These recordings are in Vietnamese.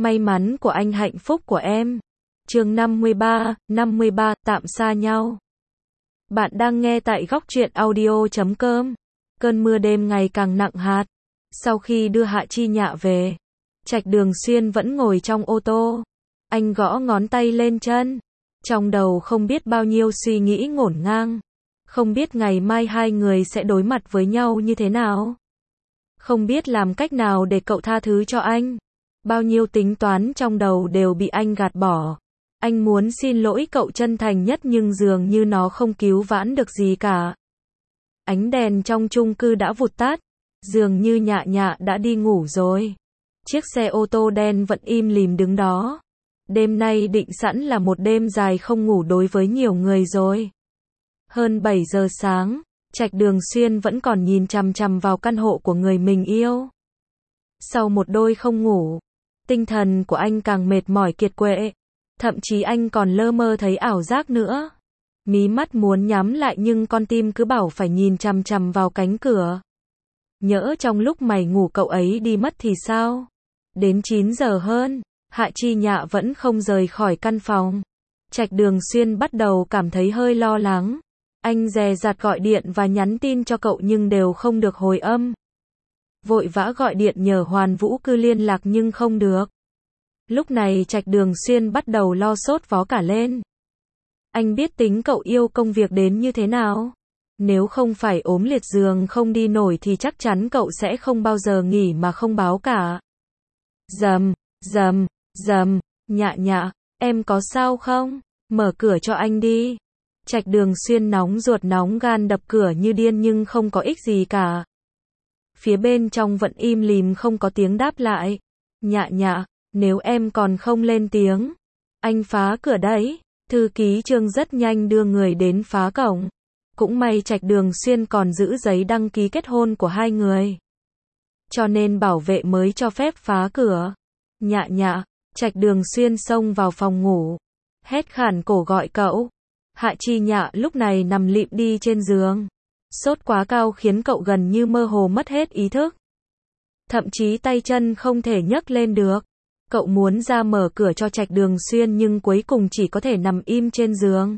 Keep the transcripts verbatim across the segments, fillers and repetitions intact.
May mắn của anh hạnh phúc của em. Chương năm mươi ba, năm mươi ba, tạm xa nhau. Bạn đang nghe tại góc truyện audio chấm com. Cơn mưa đêm ngày càng nặng hạt. Sau khi đưa Hạ Chi Nhạ về, Trạch Đường Xuyên vẫn ngồi trong ô tô. Anh gõ ngón tay lên chân. Trong đầu không biết bao nhiêu suy nghĩ ngổn ngang. Không biết ngày mai hai người sẽ đối mặt với nhau như thế nào. Không biết làm cách nào để cậu tha thứ cho anh. Bao nhiêu tính toán trong đầu đều bị anh gạt bỏ. Anh muốn xin lỗi cậu chân thành nhất nhưng dường như nó không cứu vãn được gì cả. Ánh đèn trong chung cư đã vụt tắt. Dường như Nhạ Nhạ đã đi ngủ rồi. Chiếc xe ô tô đen vẫn im lìm đứng đó. Đêm nay định sẵn là một đêm dài không ngủ đối với nhiều người rồi. Hơn bảy giờ sáng, Trạch Đường Xuyên vẫn còn nhìn chằm chằm vào căn hộ của người mình yêu. Sau một đôi không ngủ, tinh thần của anh càng mệt mỏi kiệt quệ. Thậm chí anh còn lơ mơ thấy ảo giác nữa. Mí mắt muốn nhắm lại nhưng con tim cứ bảo phải nhìn chằm chằm vào cánh cửa. Nhỡ trong lúc mày ngủ cậu ấy đi mất thì sao? Đến chín giờ hơn, Hạ Chi Nhạ vẫn không rời khỏi căn phòng. Trạch Đường Xuyên bắt đầu cảm thấy hơi lo lắng. Anh dè dặt gọi điện và nhắn tin cho cậu nhưng đều không được hồi âm. Vội vã gọi điện nhờ Hoàn Vũ Cư liên lạc nhưng không được. Lúc này Trạch Đường Xuyên bắt đầu lo sốt vó cả lên. Anh biết tính cậu yêu công việc đến như thế nào. Nếu không phải ốm liệt giường không đi nổi thì chắc chắn cậu sẽ không bao giờ nghỉ mà không báo cả. Rầm, rầm, rầm, Nhạ Nhạ, em có sao không? Mở cửa cho anh đi. Trạch Đường Xuyên nóng ruột nóng gan đập cửa như điên nhưng không có ích gì cả. Phía bên trong vẫn im lìm không có tiếng đáp lại. Nhạ Nhạ, nếu em còn không lên tiếng, anh phá cửa đấy. Thư ký Trương rất nhanh đưa người đến phá cổng. Cũng may Trạch Đường Xuyên còn giữ giấy đăng ký kết hôn của hai người. Cho nên bảo vệ mới cho phép phá cửa. Nhạ Nhạ, Trạch Đường Xuyên xông vào phòng ngủ. Hét khản cổ gọi cậu. Hạ Chi Nhạ lúc này nằm lịm đi trên giường. Sốt quá cao khiến cậu gần như mơ hồ mất hết ý thức. Thậm chí tay chân không thể nhấc lên được. Cậu muốn ra mở cửa cho Trạch Đường Xuyên nhưng cuối cùng chỉ có thể nằm im trên giường.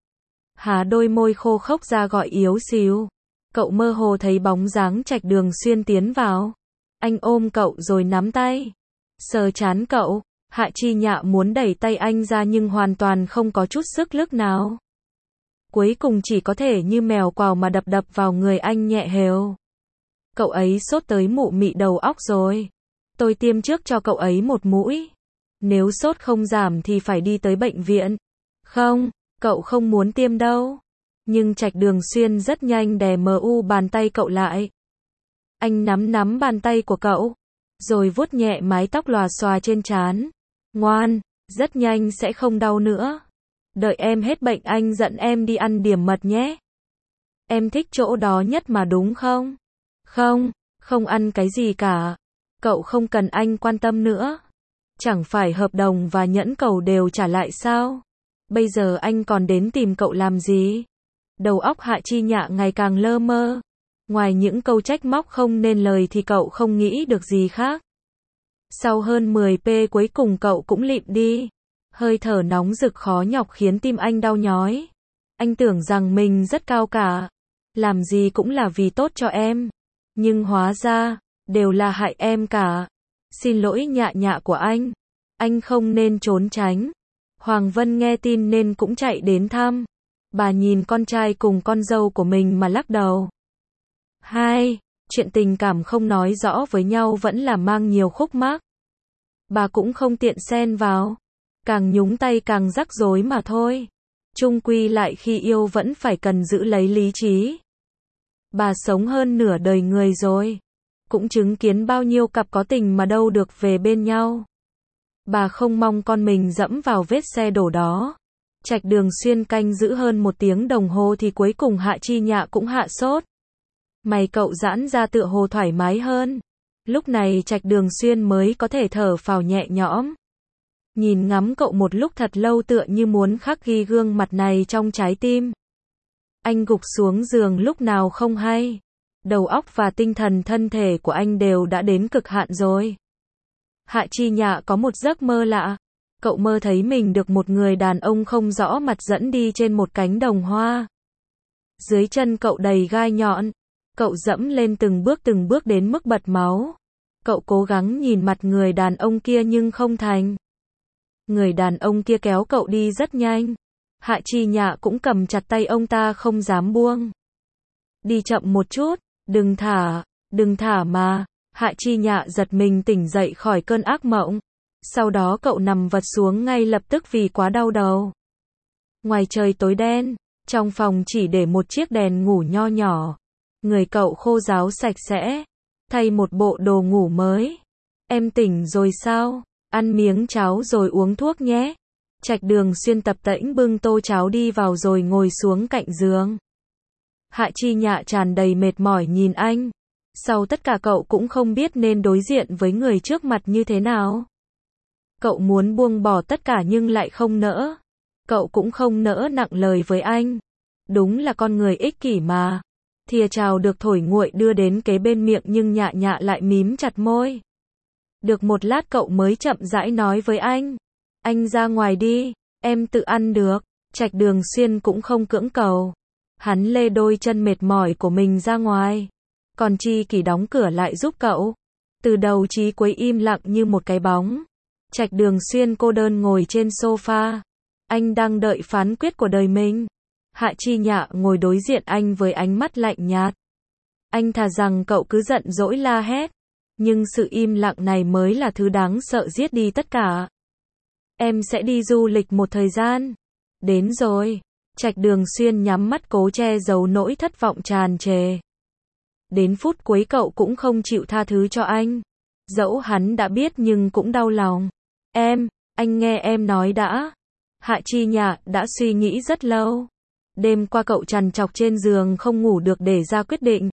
Há đôi môi khô khốc ra gọi yếu xíu. Cậu mơ hồ thấy bóng dáng Trạch Đường Xuyên tiến vào. Anh ôm cậu rồi nắm tay. Sờ trán cậu. Hạ Chi Nhạ muốn đẩy tay anh ra nhưng hoàn toàn không có chút sức lực nào. Cuối cùng chỉ có thể như mèo quào mà đập đập vào người anh nhẹ hều. Cậu ấy sốt tới mụ mị đầu óc rồi. Tôi tiêm trước cho cậu ấy một mũi. Nếu sốt không giảm thì phải đi tới bệnh viện. Không, cậu không muốn tiêm đâu. Nhưng Trạch Đường Xuyên rất nhanh đè mờ u bàn tay cậu lại. Anh nắm nắm bàn tay của cậu, rồi vuốt nhẹ mái tóc lòa xòa trên trán. Ngoan, rất nhanh sẽ không đau nữa. Đợi em hết bệnh anh dẫn em đi ăn điểm mật nhé. Em thích chỗ đó nhất mà đúng không? Không, không ăn cái gì cả. Cậu không cần anh quan tâm nữa. Chẳng phải hợp đồng và nhẫn cầu đều trả lại sao? Bây giờ anh còn đến tìm cậu làm gì? Đầu óc Hạ Chi Nhạ ngày càng lơ mơ. Ngoài những câu trách móc không nên lời thì cậu không nghĩ được gì khác. Sau hơn mười phút cuối cùng cậu cũng lịm đi. Hơi thở nóng rực khó nhọc khiến tim anh đau nhói. Anh tưởng rằng mình rất cao cả. Làm gì cũng là vì tốt cho em. Nhưng hóa ra, đều là hại em cả. Xin lỗi Nhạ Nhạ của anh. Anh không nên trốn tránh. Hoàng Vân nghe tin nên cũng chạy đến thăm. Bà nhìn con trai cùng con dâu của mình mà lắc đầu. Hai, chuyện tình cảm không nói rõ với nhau vẫn là mang nhiều khúc mắc. Bà cũng không tiện xen vào. Càng nhúng tay càng rắc rối mà thôi. Chung quy lại khi yêu vẫn phải cần giữ lấy lý trí. Bà sống hơn nửa đời người rồi. Cũng chứng kiến bao nhiêu cặp có tình mà đâu được về bên nhau. Bà không mong con mình dẫm vào vết xe đổ đó. Trạch Đường Xuyên canh giữ hơn một tiếng đồng hồ thì cuối cùng Hạ Chi Nhạ cũng hạ sốt. Mày cậu giãn ra tựa hồ thoải mái hơn. Lúc này Trạch Đường Xuyên mới có thể thở phào nhẹ nhõm. Nhìn ngắm cậu một lúc thật lâu tựa như muốn khắc ghi gương mặt này trong trái tim. Anh gục xuống giường lúc nào không hay. Đầu óc và tinh thần thân thể của anh đều đã đến cực hạn rồi. Hạ Chi Nhạ có một giấc mơ lạ. Cậu mơ thấy mình được một người đàn ông không rõ mặt dẫn đi trên một cánh đồng hoa. Dưới chân cậu đầy gai nhọn. Cậu dẫm lên từng bước từng bước đến mức bật máu. Cậu cố gắng nhìn mặt người đàn ông kia nhưng không thành. Người đàn ông kia kéo cậu đi rất nhanh. Hạ Chi Nhạ cũng cầm chặt tay ông ta không dám buông. Đi chậm một chút, đừng thả, đừng thả mà. Hạ Chi Nhạ giật mình tỉnh dậy khỏi cơn ác mộng. Sau đó cậu nằm vật xuống ngay lập tức vì quá đau đầu. Ngoài trời tối đen, trong phòng chỉ để một chiếc đèn ngủ nho nhỏ. Người cậu khô ráo sạch sẽ, thay một bộ đồ ngủ mới. Em tỉnh rồi sao? Ăn miếng cháo rồi uống thuốc nhé. Trạch Đường Xuyên tập tễnh bưng tô cháo đi vào rồi ngồi xuống cạnh giường. Hạ Chi Nhạ tràn đầy mệt mỏi nhìn anh. Sau tất cả cậu cũng không biết nên đối diện với người trước mặt như thế nào. Cậu muốn buông bỏ tất cả nhưng lại không nỡ. Cậu cũng không nỡ nặng lời với anh. Đúng là con người ích kỷ mà. Thìa cháo được thổi nguội đưa đến kế bên miệng nhưng Nhạ Nhạ lại mím chặt môi. Được một lát cậu mới chậm rãi nói với anh. Anh ra ngoài đi, em tự ăn được. Trạch Đường Xuyên cũng không cưỡng cầu. Hắn lê đôi chân mệt mỏi của mình ra ngoài. Còn Chi Kỷ đóng cửa lại giúp cậu. Từ đầu chí cuối im lặng như một cái bóng. Trạch Đường Xuyên cô đơn ngồi trên sofa. Anh đang đợi phán quyết của đời mình. Hạ Chi Nhạ ngồi đối diện anh với ánh mắt lạnh nhạt. Anh thà rằng cậu cứ giận dỗi la hét. Nhưng sự im lặng này mới là thứ đáng sợ giết đi tất cả. Em sẽ đi du lịch một thời gian. Đến rồi. Trạch Đường Xuyên nhắm mắt cố che giấu nỗi thất vọng tràn trề. Đến phút cuối cậu cũng không chịu tha thứ cho anh. Dẫu hắn đã biết nhưng cũng đau lòng. Em, anh nghe em nói đã. Hạ Chi Nhạ đã suy nghĩ rất lâu. Đêm qua cậu trằn trọc trên giường không ngủ được để ra quyết định.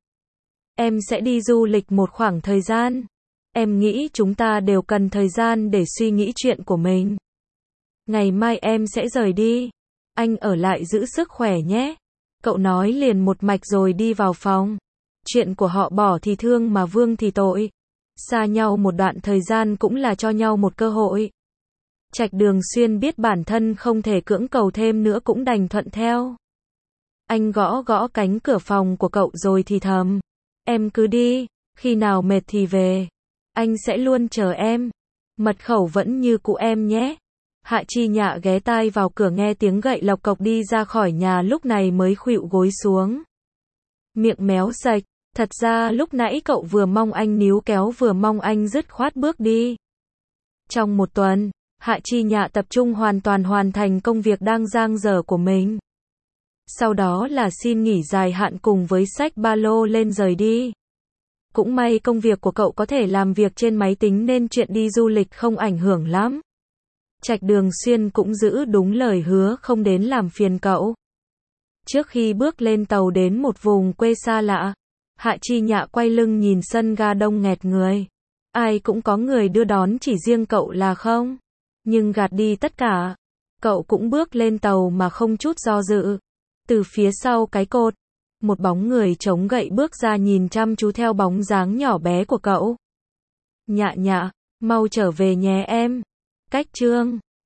Em sẽ đi du lịch một khoảng thời gian. Em nghĩ chúng ta đều cần thời gian để suy nghĩ chuyện của mình. Ngày mai em sẽ rời đi. Anh ở lại giữ sức khỏe nhé. Cậu nói liền một mạch rồi đi vào phòng. Chuyện của họ bỏ thì thương mà vương thì tội. Xa nhau một đoạn thời gian cũng là cho nhau một cơ hội. Trạch Đường Xuyên biết bản thân không thể cưỡng cầu thêm nữa cũng đành thuận theo. Anh gõ gõ cánh cửa phòng của cậu rồi thì thầm. Em cứ đi, khi nào mệt thì về. Anh sẽ luôn chờ em. Mật khẩu vẫn như cũ em nhé. Hạ Chi Nhạ ghé tai vào cửa nghe tiếng gậy lộc cộc đi ra khỏi nhà lúc này mới khuỵu gối xuống. Miệng méo sạch, thật ra lúc nãy cậu vừa mong anh níu kéo vừa mong anh dứt khoát bước đi. Trong một tuần, Hạ Chi Nhạ tập trung hoàn toàn hoàn thành công việc đang dang dở của mình. Sau đó là xin nghỉ dài hạn cùng với xách ba lô lên rời đi. Cũng may công việc của cậu có thể làm việc trên máy tính nên chuyện đi du lịch không ảnh hưởng lắm. Trạch Đường Xuyên cũng giữ đúng lời hứa không đến làm phiền cậu. Trước khi bước lên tàu đến một vùng quê xa lạ, Hạ Chi Nhạ quay lưng nhìn sân ga đông nghẹt người. Ai cũng có người đưa đón chỉ riêng cậu là không. Nhưng gạt đi tất cả. Cậu cũng bước lên tàu mà không chút do dự. Từ phía sau cái cột, một bóng người chống gậy bước ra nhìn chăm chú theo bóng dáng nhỏ bé của cậu. Nhạ Nhạ, mau trở về nhé em. Cách chương